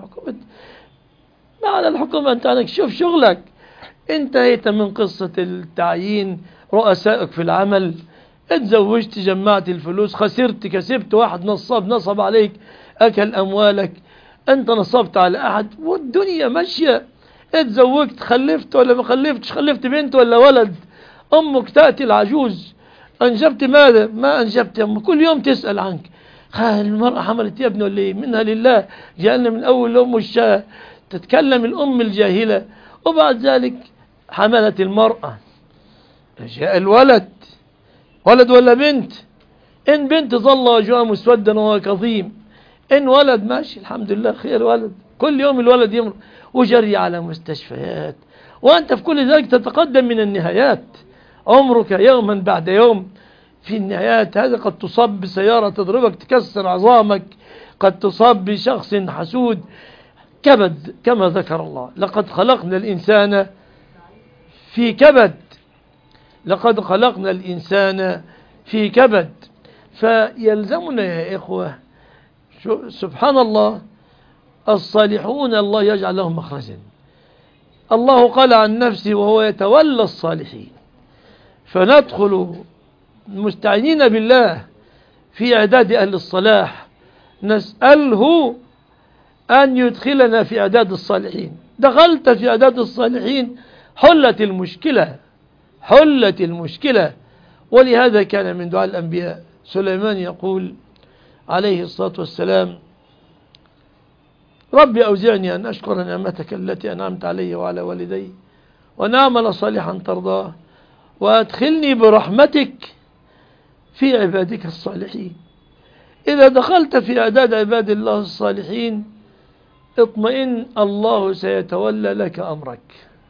A: ما على الحكومة، انت عنك شوف شغلك. انتهيت من قصة التعيين، رؤسائك في العمل، اتزوجت، جمعت الفلوس، خسرت، كسبت، واحد نصب عليك، اكل اموالك، انت نصبت على احد، والدنيا ماشية. اتزوجت، خلفت ولا ما خلفتش، خلفت بنت ولا ولد، امك تأتي العجوز، انجبت ماذا؟ ما انجبت، أم كل يوم تسأل عنك، المرأة حملت يا ابني ولا ايه؟ منها لله، جاءنا من اول ام الشاه، تتكلم الام الجاهلة. وبعد ذلك حملت المرأة، جاء الولد، ولد ولا بنت؟ إن بنت ظل وجهها مسودا وهو كظيم، إن ولد ماشي الحمد لله خير، ولد كل يوم الولد يمر، وجري على مستشفيات وأنت في كل ذلك تتقدم من النهايات، عمرك يوما بعد يوم في النهايات. هذا قد تصاب بسيارة تضربك تكسر عظامك، قد تصاب بشخص حسود، كبد كما ذكر الله. لقد خلقنا الإنسان في كبد، لقد خلقنا الإنسان في كبد. فيلزمنا يا إخوة، سبحان الله، الصالحون الله يجعل لهم مخرجا. الله قال عن نفسه وهو يتولى الصالحين، فندخل مستعينين بالله في إعداد أهل الصلاح، نسأله أن يدخلنا في إعداد الصالحين. دخلت في إعداد الصالحين حلت المشكلة، حلت المشكلة. ولهذا كان من دعاء الأنبياء سليمان يقول عليه الصلاة والسلام: ربي أوزعني أن أشكر نعمتك التي أنعمت علي وعلى والدي وأن أعمل صالحا ترضاه وأدخلني برحمتك في عبادك الصالحين. إذا دخلت في أعداد عباد الله الصالحين اطمئن، الله سيتولى لك أمرك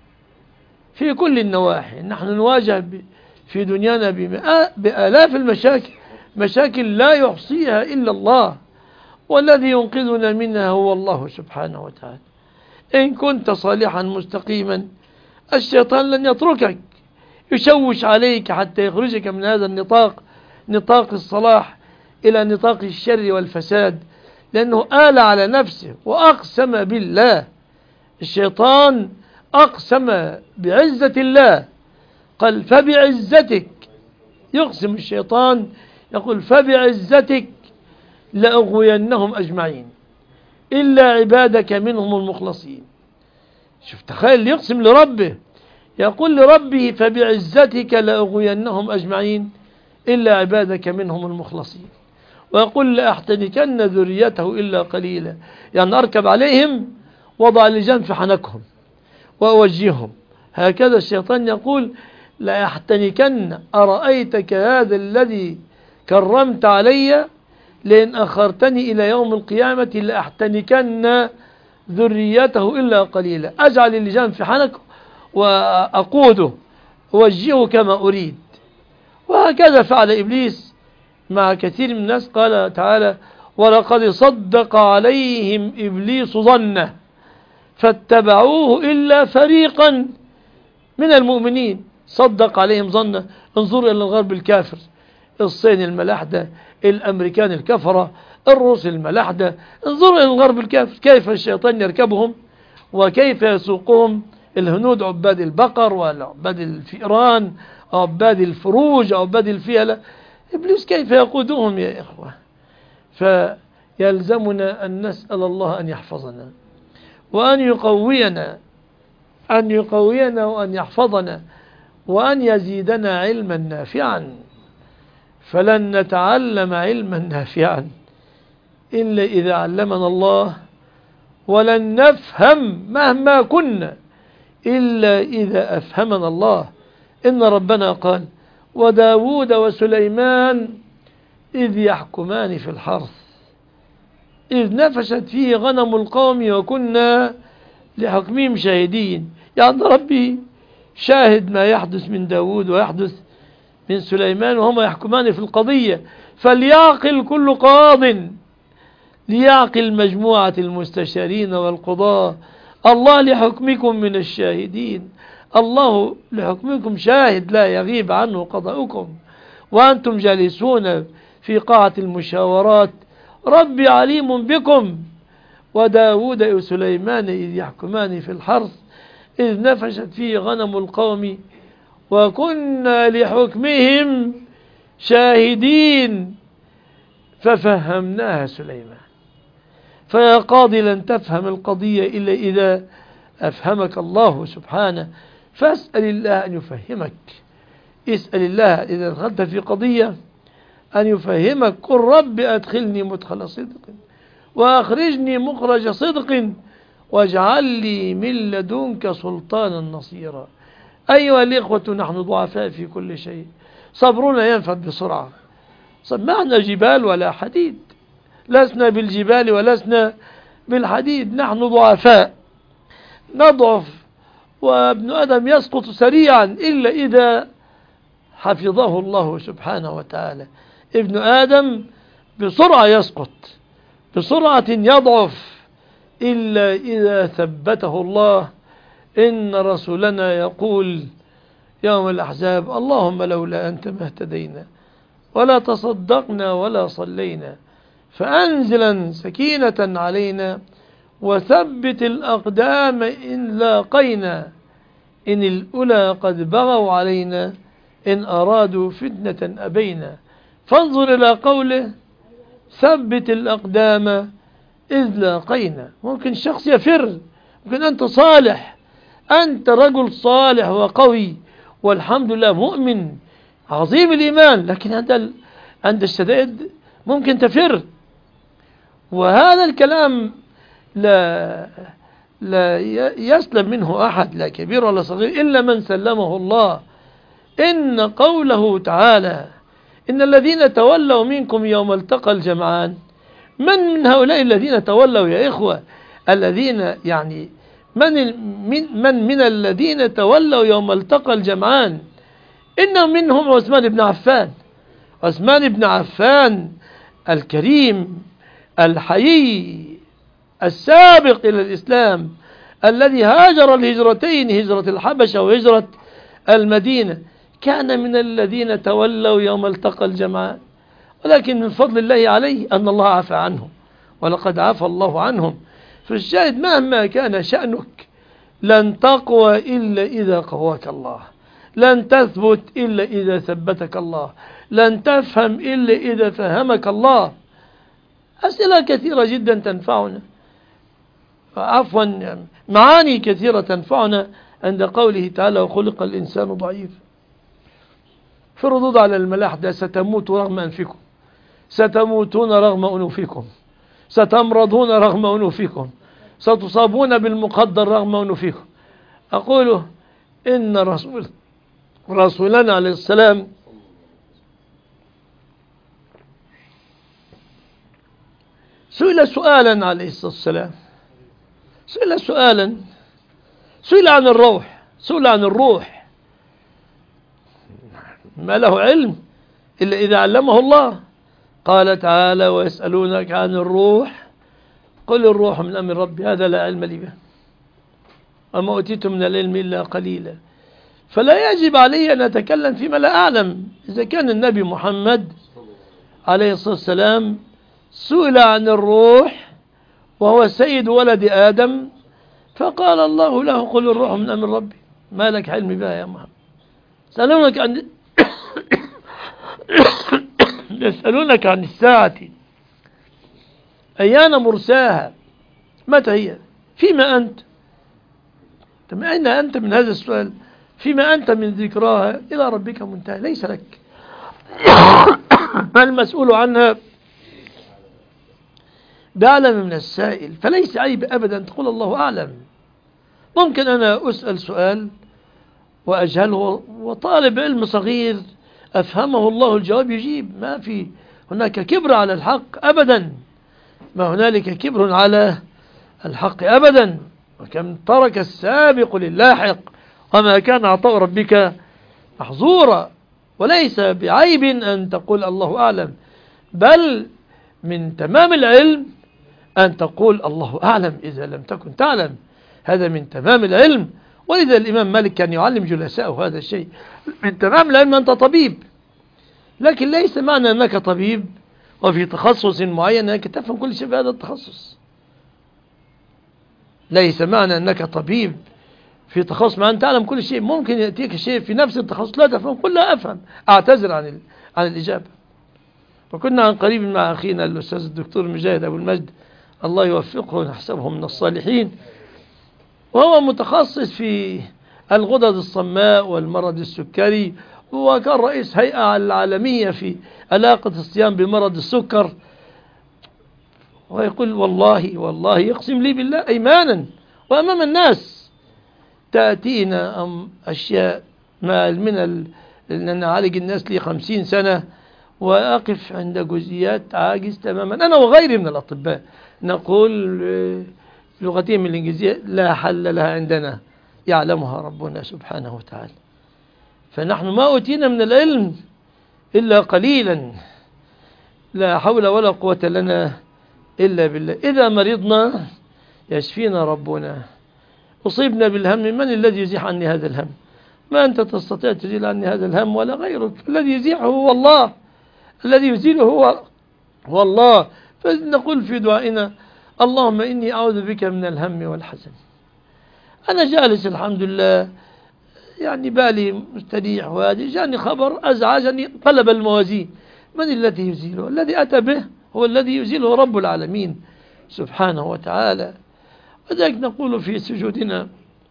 A: في كل النواحي. نحن نواجه في دنيانا بآلاف المشاكل، مشاكل لا يحصيها إلا الله، والذي ينقذنا منها هو الله سبحانه وتعالى. إن كنت صالحا مستقيما الشيطان لن يتركك، يشوش عليك حتى يخرجك من هذا النطاق، نطاق الصلاح، إلى نطاق الشر والفساد، لأنه آل على نفسه وأقسم بالله. الشيطان أقسم بعزة الله، قال فبعزتك، يقسم الشيطان يقول فبعزتك لأغوينهم أجمعين إلا عبادك منهم المخلصين. شوف، تخيل يقسم لربه، يقول لربه فبعزتك لأغوينهم أجمعين إلا عبادك منهم المخلصين، ويقول لأحتنكن ذريته إلا قليلا، يعني أركب عليهم وضع لجان في حنكهم وأوجههم. هكذا الشيطان يقول لأحتنكن، أرأيتك هذا الذي كرمت علي لئن أخرتني إلى يوم القيامة لأحتنكن ذريته إلا قليلا، أجعل اللجان في حنكه وأقوده أوجهه كما أريد. وهكذا فعل إبليس مع كثير من الناس. قال تعالى ولقد صدق عليهم إبليس ظنه فاتبعوه إلا فريقا من المؤمنين. صدق عليهم ظنه. انظروا إلى الغرب الكافر، الصين الملاحدة، الأمريكان الكفرة، الروس الملاحدة. انظروا إلى الغرب الكافر كيف الشيطان يركبهم وكيف يسوقهم. الهنود عباد البقر وعباد الفئران، عباد الفروج، عباد الفيلة. إبليس كيف يقودهم يا إخوة؟ فيلزمنا أن نسأل الله أن يحفظنا وأن يقوينا، أن يقوينا وأن يحفظنا وأن يزيدنا علما نافعا. فلن نتعلم علما نافعا إلا إذا علمنا الله، ولن نفهم مهما كنا إلا إذا أفهمنا الله. إن ربنا قال وداود وسليمان إذ يحكمان في الحرث إذ نفشت فيه غنم القوم وكنا لحكمهم شاهدين. يعني ربي شاهد ما يحدث من داود ويحدث من سليمان وهما يحكمان في القضية. فليعقل كل قاض، ليعقل مجموعة المستشارين والقضاة، الله لحكمكم من الشاهدين. الله لحكمكم شاهد لا يغيب عنه قضاؤكم وأنتم جالسون في قاعة المشاورات. ربي عليم بكم. وداود وسليمان إذ يحكمان في الحرث إذ نفشت فيه غنم القوم وكنا لحكمهم شاهدين ففهمناها سليمان. فيا قاضي لن تفهم القضية إلا إذا أفهمك الله سبحانه، فاسأل الله أن يفهمك. اسأل الله إذا دخلت في قضية أن يفهمك. قل رب أدخلني مدخل صدق وأخرجني مخرج صدق واجعل لي من لدنك سلطانا نصيرا. أيها الإخوة، نحن ضعفاء في كل شيء، صبرنا ينفد بسرعة. معنا جبال ولا حديد، لسنا بالجبال ولسنا بالحديد، نحن ضعفاء، نضعف وابن آدم يسقط سريعا إلا إذا حفظه الله سبحانه وتعالى. ابن آدم بسرعة يسقط، بسرعة يضعف، إلا إذا ثبته الله. إن رسولنا يقول يوم الأحزاب: اللهم لولا أنت ما اهتدينا ولا تصدقنا ولا صلينا، فأنزلا سكينة علينا وثبت الأقدام إن لاقينا، إن الأولى قد بغوا علينا، إن أرادوا فتنة أبينا. فانظر إلى قوله: ثبت الأقدام إذ لاقينا. ممكن شخص يفر، ممكن أنت صالح، أنت رجل صالح وقوي والحمد لله مؤمن عظيم الإيمان، لكن عند الشدائد ممكن تفر. وهذا الكلام لا يسلم منه أحد، لا كبير ولا صغير، إلا من سلمه الله. إن قوله تعالى: إن الذين تولوا منكم يوم التقى الجمعان. من هؤلاء الذين تولوا يا إخوة؟ الذين يعني من الذين تولوا يوم التقى الجمعان؟ إنهم منهم عثمان بن عفان. عثمان بن عفان الكريم الحيي السابق إلى الإسلام، الذي هاجر الهجرتين، هجرة الحبشة وهجرة المدينة، كان من الذين تولوا يوم التقى الجمعان. ولكن من فضل الله عليه أن الله عفى عنهم، ولقد عفى الله عنهم. فالشاهد مهما كان شأنك لن تقوى إلا إذا قواك الله، لن تثبت إلا إذا ثبتك الله، لن تفهم إلا إذا فهمك الله. أسئلة كثيرة جدا تنفعنا، عفوا معاني كثيرة تنفعنا عند قوله تعالى: وخلق الإنسان ضعيف. في الردود على الملاحدة: ستموت رغم أنفكم، ستموتون رغم أنوفكم، ستمرضون رغم أنوفكم، ستصابون بالمقدر رغم أنوفكم. أقول إن رسولنا عليه السلام سئل سؤالا عليه الصلاة والسلام، سئل عن الروح، سئل عن الروح، ما له علم إلا إذا علمه الله. قال تعالى: ويسألونك عن الروح قل الروح من أمر ربي، هذا لا علم لي به وما أوتيتم من العلم إلا قليلا. فلا يجب علي أن أتكلم فيما لا أعلم. إذا كان النبي محمد عليه الصلاة والسلام سئل عن الروح وهو سيد ولد آدم، فقال الله له: قل الروح من أمر ربي، ما لك علم بها يا محمد. يسألونك عن الساعة أيان مرساها، متى هي، فيما أنت، أين أنت من هذا السؤال؟ فيما أنت من ذكراها، إلى ربك منتهى، ليس لك. ما المسؤول عنها بأعلم من السائل، فليس عيب أبدا تقول الله أعلم. ممكن أنا أسأل سؤال وأجهله، وطالب علم صغير أفهمه الله الجواب يجيب، ما في هناك كبر على الحق أبدا، ما هنالك كبر على الحق أبدا. وكم ترك السابق للاحق، وما كان عطاء ربك محظورا. وليس بعيب أن تقول الله أعلم، بل من تمام العلم أن تقول الله أعلم إذا لم تكن تعلم، هذا من تمام العلم. ولذا الإمام مالك كان يعلم جلسائه هذا الشيء. من تمام العلم أنت طبيب، لكن ليس معنى أنك طبيب وفي تخصص معين أنك تفهم كل شيء في هذا التخصص. ليس معنى أنك طبيب في تخصص معين تعلم كل شيء. ممكن يأتيك شيء في نفس التخصص لا تفهم كلها، أفهم، أعتذر عن الإجابة. وكنا عن قريب مع أخينا الأستاذ الدكتور مجاهد أبو المجد، الله يوفقه ونحسبه من الصالحين، وهو متخصص في الغدد الصماء والمرض السكري، وكان رئيس هيئة العالمية في علاقة الصيام بمرض السكر. ويقول والله يقسم لي بالله أيمانا وأمام الناس تأتينا أشياء ما من لأن أعالج الناس لي 50 سنة، وأقف عند جزئيات عاجز تماما أنا وغيري من الأطباء، نقول لغتهم الإنجليزية لا حل لها عندنا، يعلمها ربنا سبحانه وتعالى. فنحن ما أوتينا من العلم إلا قليلا، لا حول ولا قوة لنا إلا بالله. إذا مرضنا يشفينا ربنا، أصيبنا بالهم من الذي يزيح عني هذا الهم؟ ما أنت تستطيع تزيل عني هذا الهم ولا غيرك، الذي يزيحه هو الله، الذي يزيله هو الله. فنقول في دعائنا اللهم إني أعوذ بك من الهم والحزن. أنا جالس الحمد لله يعني بالي مستريح، وهذه جاني خبر أزعجني، قلب الموازين. من الذي يزيله؟ الذي أتى به هو الذي يزيله رب العالمين سبحانه وتعالى. وذلك نقول في سجودنا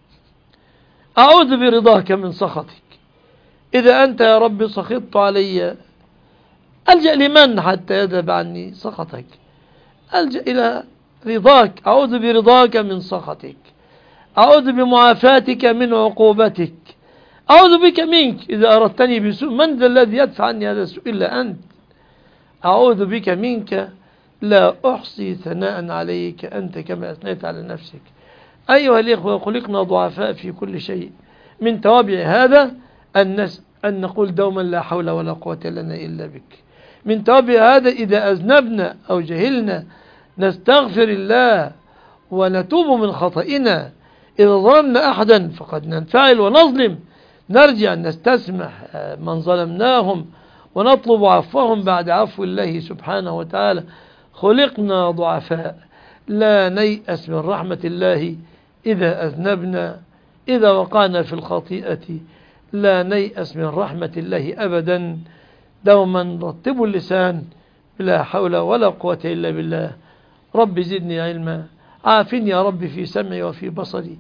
A: أعوذ برضاك من سخطك. إذا أنت يا رب سخطت علي ألجأ لمن حتى يذهب عني سخطك؟ ألجأ إلى رضاك. أعوذ برضاك من سخطك، أعوذ بمعافاتك من عقوبتك، أعوذ بك منك إذا أردتني بسوء. من ذا الذي يدفع عني هذا السوء إلا أنت؟ أعوذ بك منك لا أحصي ثناء عليك أنت كما أثنيت على نفسك. أيها الإخوة، خلقنا ضعفاء في كل شيء. من توابع هذا أن نقول دوما لا حول ولا قوة لنا إلا بك. من توابع هذا إذا أذنبنا أو جهلنا نستغفر الله ونتوب من خطئنا. إذا ظلمنا أحدا فقد ننفعل ونظلم، نرجع نستسمح من ظلمناهم ونطلب عفوهم بعد عفو الله سبحانه وتعالى. خلقنا ضعفاء، لا نيأس من رحمة الله إذا أذنبنا، إذا وقعنا في الخطيئة لا نيأس من رحمة الله أبدا. دوما رتبوا اللسان لا حول ولا قوة إلا بالله. رب زدني علما، عافني يا رب في سمعي وفي بصري.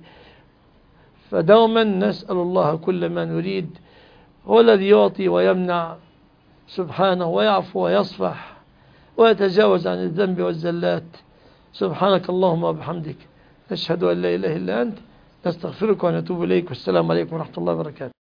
A: فدوما نسأل الله كل ما نريد، هو الذي يعطي ويمنع سبحانه، ويعفو ويصفح ويتجاوز عن الذنب والزلات. سبحانك اللهم وبحمدك، نشهد أن لا إله إلا أنت، نستغفرك ونتوب إليك. والسلام عليكم ورحمة الله وبركاته.